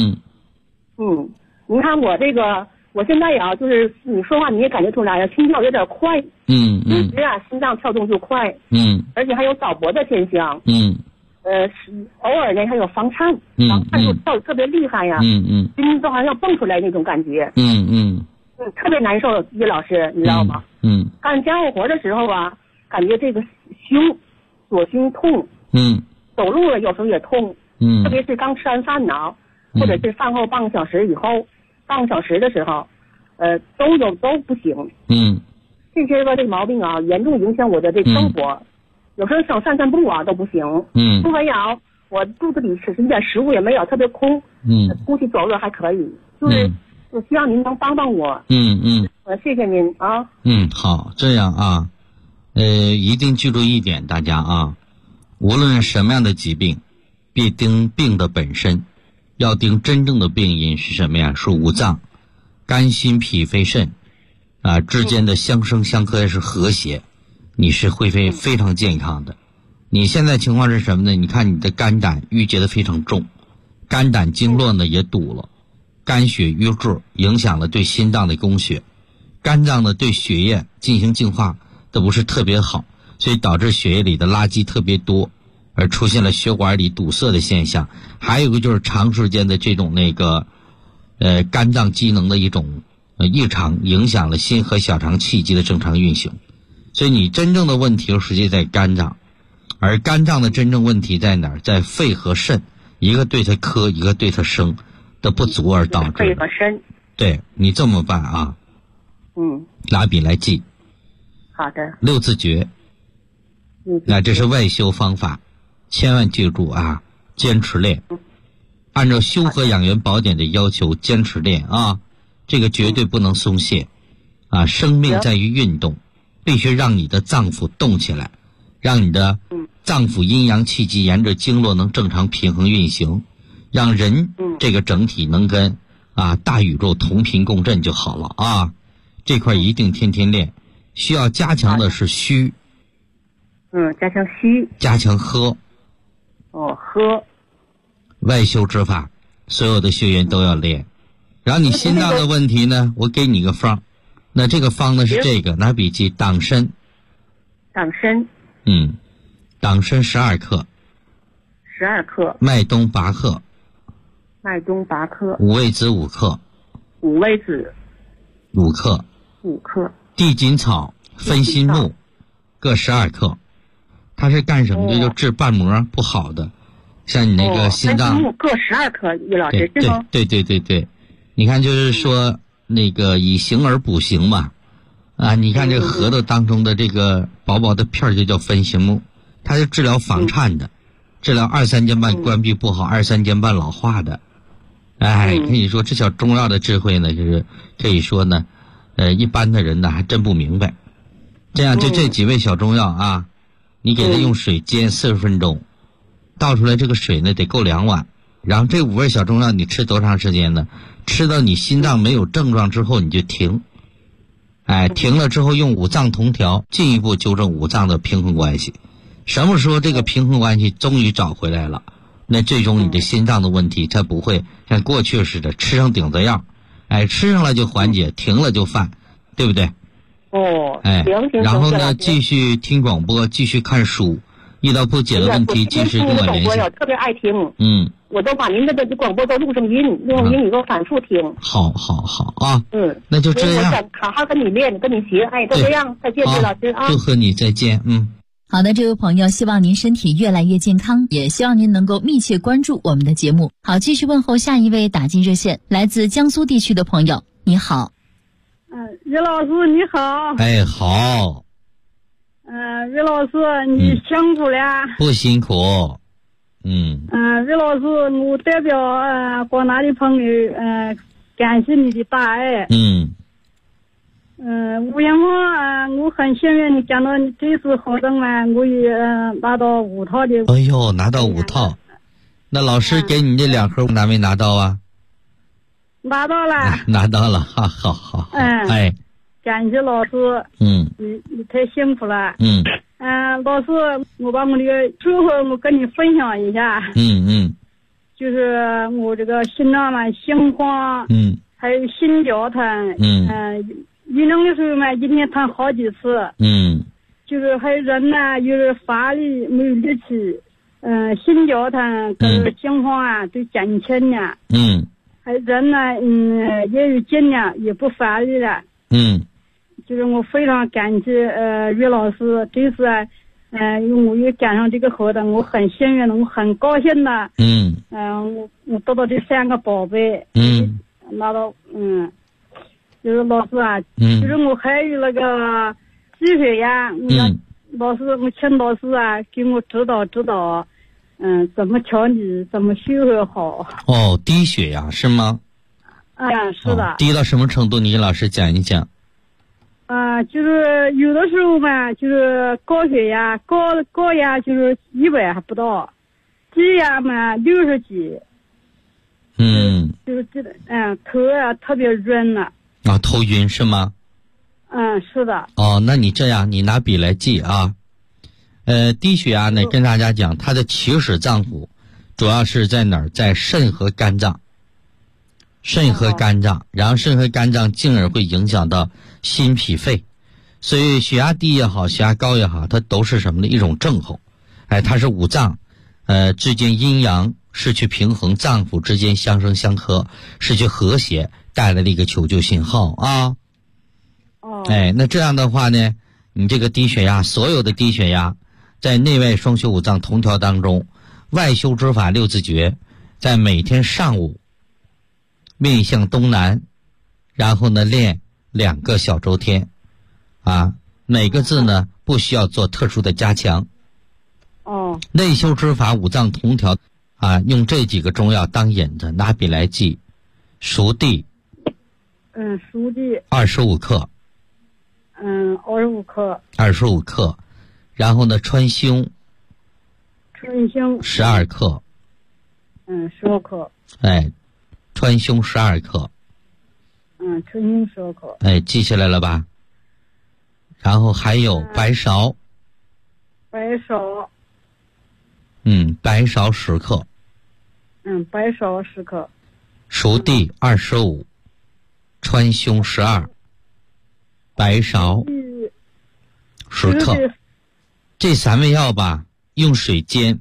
您看我这个，我现在呀，就是你说话你也感觉出来了，心跳有点快。一直啊，心脏跳动就快。而且还有早搏的现象。偶尔呢还有房颤，就跳得特别厉害呀。心都好像要蹦出来那种感觉。特别难受，叶老师，你知道吗？干家务活的时候啊，感觉这个左胸痛。走路了有时候也痛。特别是刚吃完饭呢，或者是饭后半个小时以后，半个小时的时候，都不行。这些个这个毛病啊，严重影响我的这个生活。有时候想散散步啊都不行。不肥摇，我肚子里一点食物也没有，特别空。出去走走还可以，就是我希望您能帮帮我。谢谢您啊。 好，这样啊，一定记住一点，大家啊，无论什么样的疾病，别盯病的本身，要盯真正的病因是什么呀？是五脏、肝、心、脾、肺、肾之间的相生相克是和谐。你是会非常健康的。你现在情况是什么呢？你看你的肝胆郁结的非常重，肝胆经络呢也堵了，肝血瘀滞影响了对心脏的供血，肝脏呢对血液进行净化都不是特别好，所以导致血液里的垃圾特别多，而出现了血管里堵塞的现象。还有一个就是长时间的这种肝脏机能的一种异常，影响了心和小肠气机的正常运行。所以你真正的问题实际在肝脏，而肝脏的真正问题在哪儿？在肺和肾，一个对它克，一个对它生的不足而导致。 肺和肾。 对，你这么办啊？ 拿笔来记。 好的。 六字诀。那这是外修方法，千万记住啊，坚持练，按照修和养元宝典的要求坚持练啊，这个绝对不能松懈啊！生命在于运动，必须让你的脏腑动起来，让你的脏腑阴阳气机沿着经络能正常平衡运行，让人这个整体能跟大宇宙同频共振就好了啊！这块一定天天练，需要加强的是虚。 加强虚， 加强喝。 喝。 外修之法，所有的学员都要练。然后你心脏的问题呢，我给你个方，那这个方呢是这个，拿笔记：党参。 党参。 党参12克。 12克。 麦冬8克。 麦冬8克。 五味子5克。 五味子 5克。 5克。 地锦草、分心木各12克。它是干什么的？就治瓣膜不好的，像你那个心脏。 分心木各12克，于老师。 对，你看就是说那个以形而补形嘛，你看这个核桃当中的这个薄薄的片就叫分心木，它是治疗房颤的，治疗二三尖瓣关闭不好、二三尖瓣老化的。可以说这小中药的智慧呢，就是可以说呢，一般的人呢还真不明白。这样就这几味小中药啊。你给它用水煎40分钟，倒出来这个水呢得够2碗，然后这5味小中药你吃多长时间呢？吃到你心脏没有症状之后你就停，停了之后用五脏同调，进一步纠正五脏的平衡关系。什么时候这个平衡关系终于找回来了，那最终你的心脏的问题才不会像过去似的吃上顶子药，吃上了就缓解，停了就犯，对不对？然后呢，继续听广播，继续看书，遇到不解的问题及时跟我联系。 我特别爱听，我都把您的广播都录成音，你给我反复听。 好啊，那就这样。 好好跟你练，跟你学，都这样，再见，李老师啊。 祝贺你，再见， 好的，这位朋友，希望您身体越来越健康，也希望您能够密切关注我们的节目。好，继续问候下一位打进热线，来自江苏地区的朋友，你好。 于老师你好。 好。 于老师你辛苦了。 不辛苦。 于老师，我代表广大的朋友感谢你的大爱。吴阳光我很幸运你讲到你这次活动我也拿到5套的。 拿到5套。那老师给你这2盒拿没拿到啊？ 拿到了。 拿到了，好。 感谢老师。你太辛苦了。老师，我把我这个收获我跟你分享一下。就是我这个心脏心慌，还有心绞疼，运动的时候一天疼好几次，就是还有人呢，就是乏力没有力气，心绞疼跟心慌都减轻了，还有人呢，也有劲了，也不乏力了，就是我非常感谢于老师，这次我又赶上这个活动，我很幸运的，我很高兴的，我得到这3个宝贝，拿到就是老师就是我还有那个低血压，老师我请老师给我指导怎么调理，怎么修复好。 低血压是吗？ 是的。 低到什么程度？你给老师讲一讲。 就是有的时候就是高血压，高压就是100还不到，低压60几。就是这个头特别晕了。 头晕是吗？ 是的。 那你这样，你拿笔来记啊。低血压呢，跟大家讲，它的起始脏腑主要是在哪儿？在肾和肝脏。然后肾和肝脏进而会影响到心脾肺，所以血压低也好，血压高也好，它都是什么呢？一种症候。它是五脏之间阴阳失去平衡，脏腑之间相生相克，失去和谐带来的一个求救信号啊。那这样的话呢，你这个低血压，所有的低血压在内外双修五脏同调当中，外修之法6字诀，在每天上午面向东南，然后呢练 2个小周天，啊，每个字呢不需要做特殊的加强。 哦。 内修之法五脏同调，啊，用这几个中药当引子，拿笔来记。熟地。 熟地。 25克。 25克。 25克，然后呢，川芎。 川芎。 12克。 15克。 哎，川芎12克。 川芎15克。 哎，记下来了吧？然后还有白芍。 白芍。 白芍10克。 白芍10克。 熟地25，川芎12，白芍10克。这3味药吧，用水煎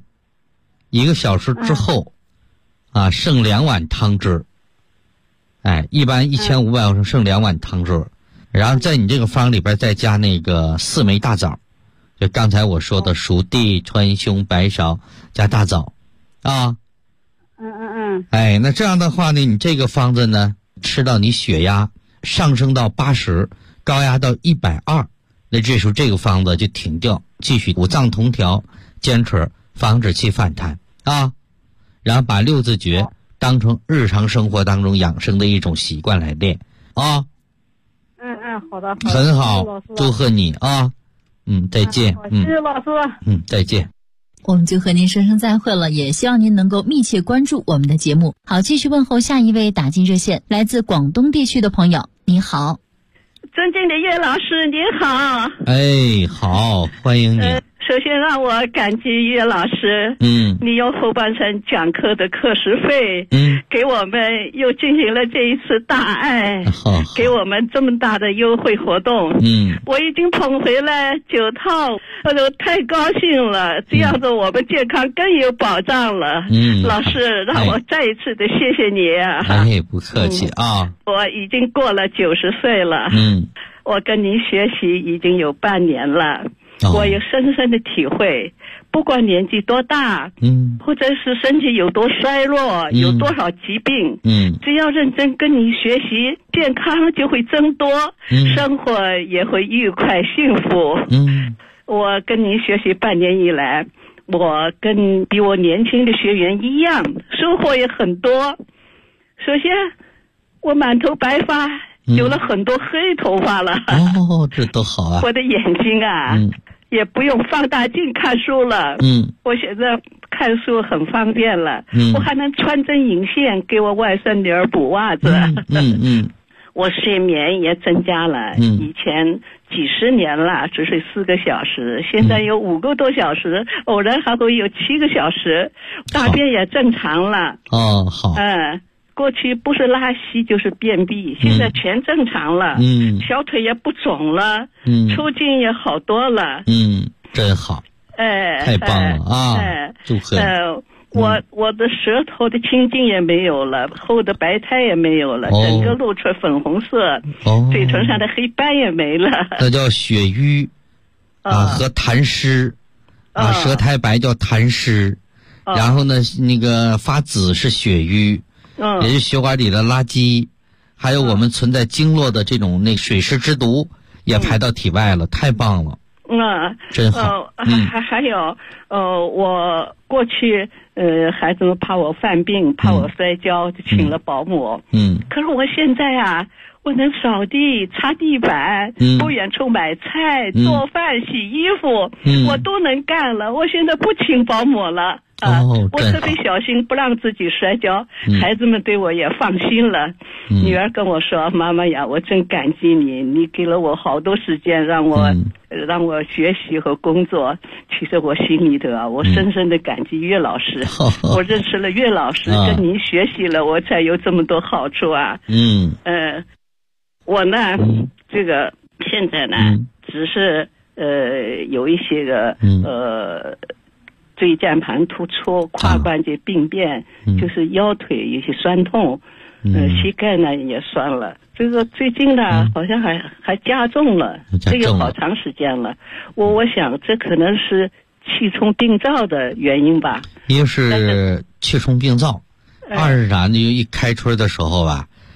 ，1个小时之后，剩2碗汤汁。哎，一般1500毫升剩2碗汤汁，然后在你这个方里边再加那个4枚大枣，就刚才我说的熟地、川芎、白芍加大枣，啊。哎，那这样的话呢，你这个方子呢，吃到你血压上升到80，高压到120，那这时候这个方子就停掉，继续五脏同调，坚持防止其反弹啊。然后把6字诀当成日常生活当中养生的一种习惯来练啊。 好的。 很好，祝贺你啊。再见。 谢谢老师。 再见。 我们就和您说声再会了，也希望您能够密切关注我们的节目。好，继续问候下一位打进热线，来自广东地区的朋友，你好。 尊敬的岳老师，您好。 哎，好，欢迎你。 首先让我感激岳老师，你用后半程讲课的课时费，给我们又进行了这一次大爱，给我们这么大的优惠活动，我已经捧回了9套，我都太高兴了，这样子我们健康更有保障了。老师，让我再一次的谢谢你。 哎，不客气啊。 我已经过了90岁了，我跟您学习已经有半年了。我有深深的体会，不管年纪多大，或者是身体有多衰弱，有多少疾病，只要认真跟你学习，健康就会增多，生活也会愉快幸福。我跟您学习半年以来，我跟比我年轻的学员一样，收获也很多。首先，我满头白发，有了很多黑头发了。 这多好啊！ 我的眼睛啊，也不用放大镜看书了。我现在看书很方便了。我还能穿针引线给我外甥女儿补袜子。我睡眠也增加了，以前几十年了只睡4个小时，现在有5个多小时，偶然还会有7个小时，大便也正常了。 好。 过去不是拉稀就是便秘，现在全正常了。小腿也不肿了，抽筋也好多了。 真好。太棒了啊！祝贺你。 我的舌头的青筋也没有了，厚的白苔也没有了，整个露出粉红色，嘴唇上的黑斑也没了。 那叫血瘀和痰湿舌苔白叫痰湿，然后呢，那个发紫是血瘀。也是血管里的垃圾，还有我们存在经络的这种水湿之毒也排到体外了，太棒了。真好。 还有我过去孩子们怕我犯病，怕我摔跤，就请了保姆。可是我现在啊，我能扫地、擦地板，不远处买菜、做饭、洗衣服，我都能干了。我现在不请保姆了。我特别小心不让自己摔跤，孩子们对我也放心了。女儿跟我说，妈妈呀，我真感激你，你给了我好多时间让我学习和工作。其实我心里头我深深的感激岳老师。我认识了岳老师，跟您学习了，我才有这么多好处啊。我呢，这个现在呢，只是有一些个椎间盘突出、胯关节病变，就是腰腿有些酸痛，膝盖呢也酸了。这个最近呢，好像还加重了，这个好长时间了。我想这可能是气冲病灶的原因吧。 一个是气冲病灶，二是啥呢？一开春的时候吧，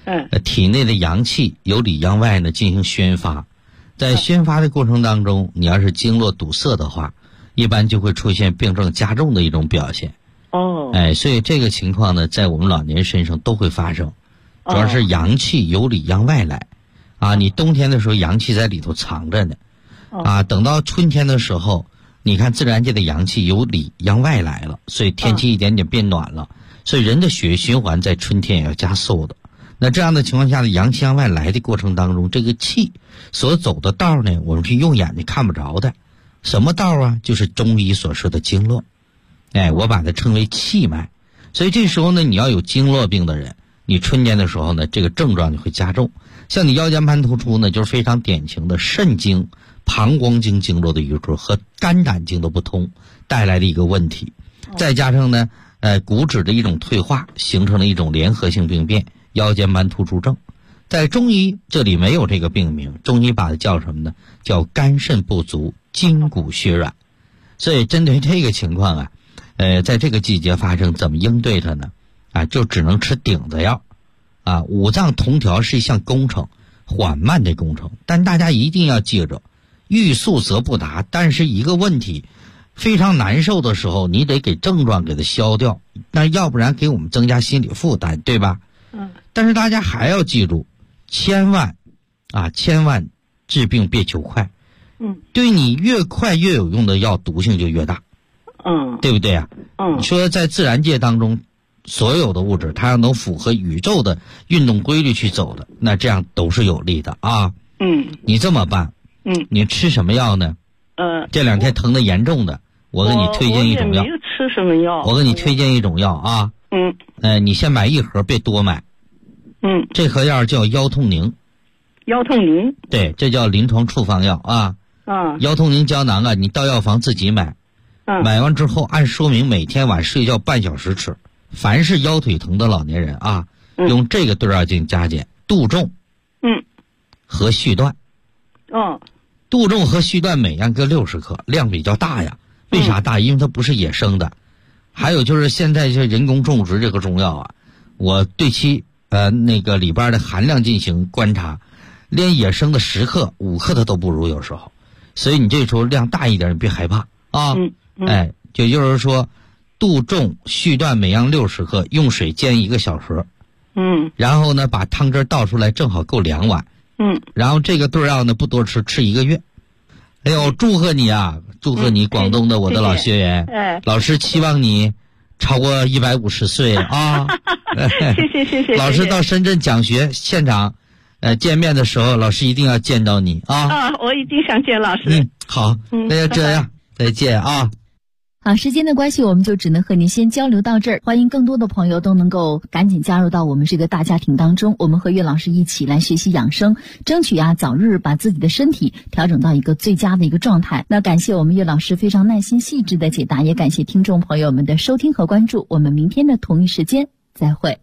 体内的阳气由里向外呢进行宣发，在宣发的过程当中，你要是经络堵塞的话，一般就会出现病症加重的一种表现。所以这个情况呢，在我们老年人身上都会发生，主要是阳气由里向外来，你冬天的时候阳气在里头藏着呢，等到春天的时候，你看自然界的阳气由里向外来了，所以天气一点点变暖了，所以人的血液循环在春天也要加速的。那这样的情况下的阳气向外来的过程当中，这个气所走的道呢，我们是用眼睛看不着的。什么道啊？就是中医所说的经络。我把它称为气脉。所以这时候呢，你要有经络病的人，你春天的时候呢，这个症状就会加重。像你腰间盘突出呢，就是非常典型的肾经、膀胱经经络的瘀滞和肝胆经的不通带来的一个问题。再加上呢，骨质的一种退化，形成了一种联合性病变，腰间盘突出症。在中医这里没有这个病名，中医把它叫什么呢？叫肝肾不足、筋骨血软。所以针对这个情况啊，在这个季节发生，怎么应对它呢？就只能吃顶子药。五脏同调是一项工程，缓慢的工程，但大家一定要记着，欲速则不达。但是一个问题，非常难受的时候，你得给症状给它消掉，那要不然给我们增加心理负担，对吧？但是大家还要记住，千万治病别求快。对你越快越有用的药，毒性就越大。对不对啊？你说在自然界当中，所有的物质它要能符合宇宙的运动规律去走的，那这样都是有利的啊。你这么办？你吃什么药呢？这两天疼得严重的，我给你推荐一种药。 我也没有吃什么药。 我给你推荐一种药啊。你先买一盒，别多买。这盒药叫腰痛宁。 腰痛宁？ 对，这叫临床处方药啊。腰痛宁胶囊你到药房自己买。买完之后按说明每天晚睡觉半小时吃。凡是腰腿疼的老年人用这个对药进行加减，杜仲和续断。杜仲和续断每样各60克，量比较大呀。为啥大？因为它不是野生的。还有就是现在这人工种植这个中药我对其那个里边的含量进行观察，连野生的10克、5克它都不如有时候。所以你这时候量大一点，你别害怕也就是说，杜仲、续断每样60克，用水煎1个小时。然后呢，把汤汁倒出来，正好够2碗。然后这个对药呢，不多吃1个月。哎呦，祝贺你啊！祝贺你，广东的我的老学员。老师期望你超过150岁啊！ 谢谢。 老师到深圳讲学现场，见面的时候，老师一定要见到你啊！ 我一定想见老师。 好，那就这样，再见啊！ 好，时间的关系，我们就只能和您先交流到这儿。欢迎更多的朋友都能够赶紧加入到我们这个大家庭当中，我们和岳老师一起来学习养生，争取早日把自己的身体调整到一个最佳的一个状态。那感谢我们岳老师非常耐心细致的解答，也感谢听众朋友们的收听和关注。我们明天的同一时间再会。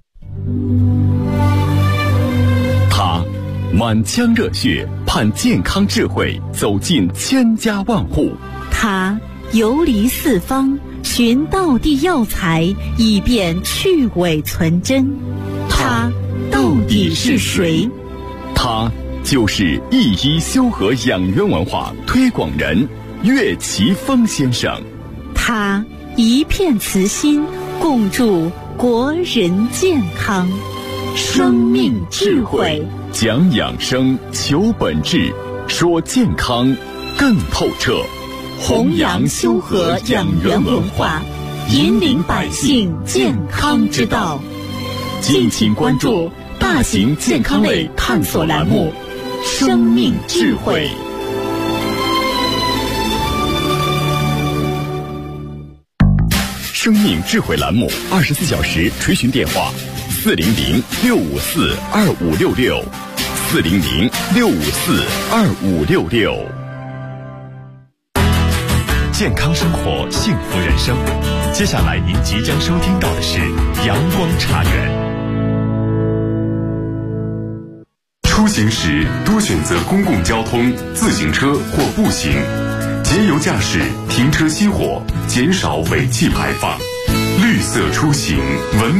他满腔热血，盼健康智慧走进千家万户。 他游离四方，寻道地药材，以便去伪存真。他到底是谁？ 他就是一医修和养元文化推广人岳奇峰先生。 他一片慈心，共筑国人健康。生命智慧， 讲养生，求本质，说健康更透彻。 弘扬修和养元文化，引领百姓健康之道。敬请关注大型健康类探索栏目《生命智慧》。 生命智慧栏目24小时垂询电话：400-654-2566，400-654-2566。健康生活，幸福人生。接下来您即将收听到的是阳光茶园。出行时多选择公共交通、自行车或步行，节油驾驶，停车熄火，减少尾气排放。绿色出行，文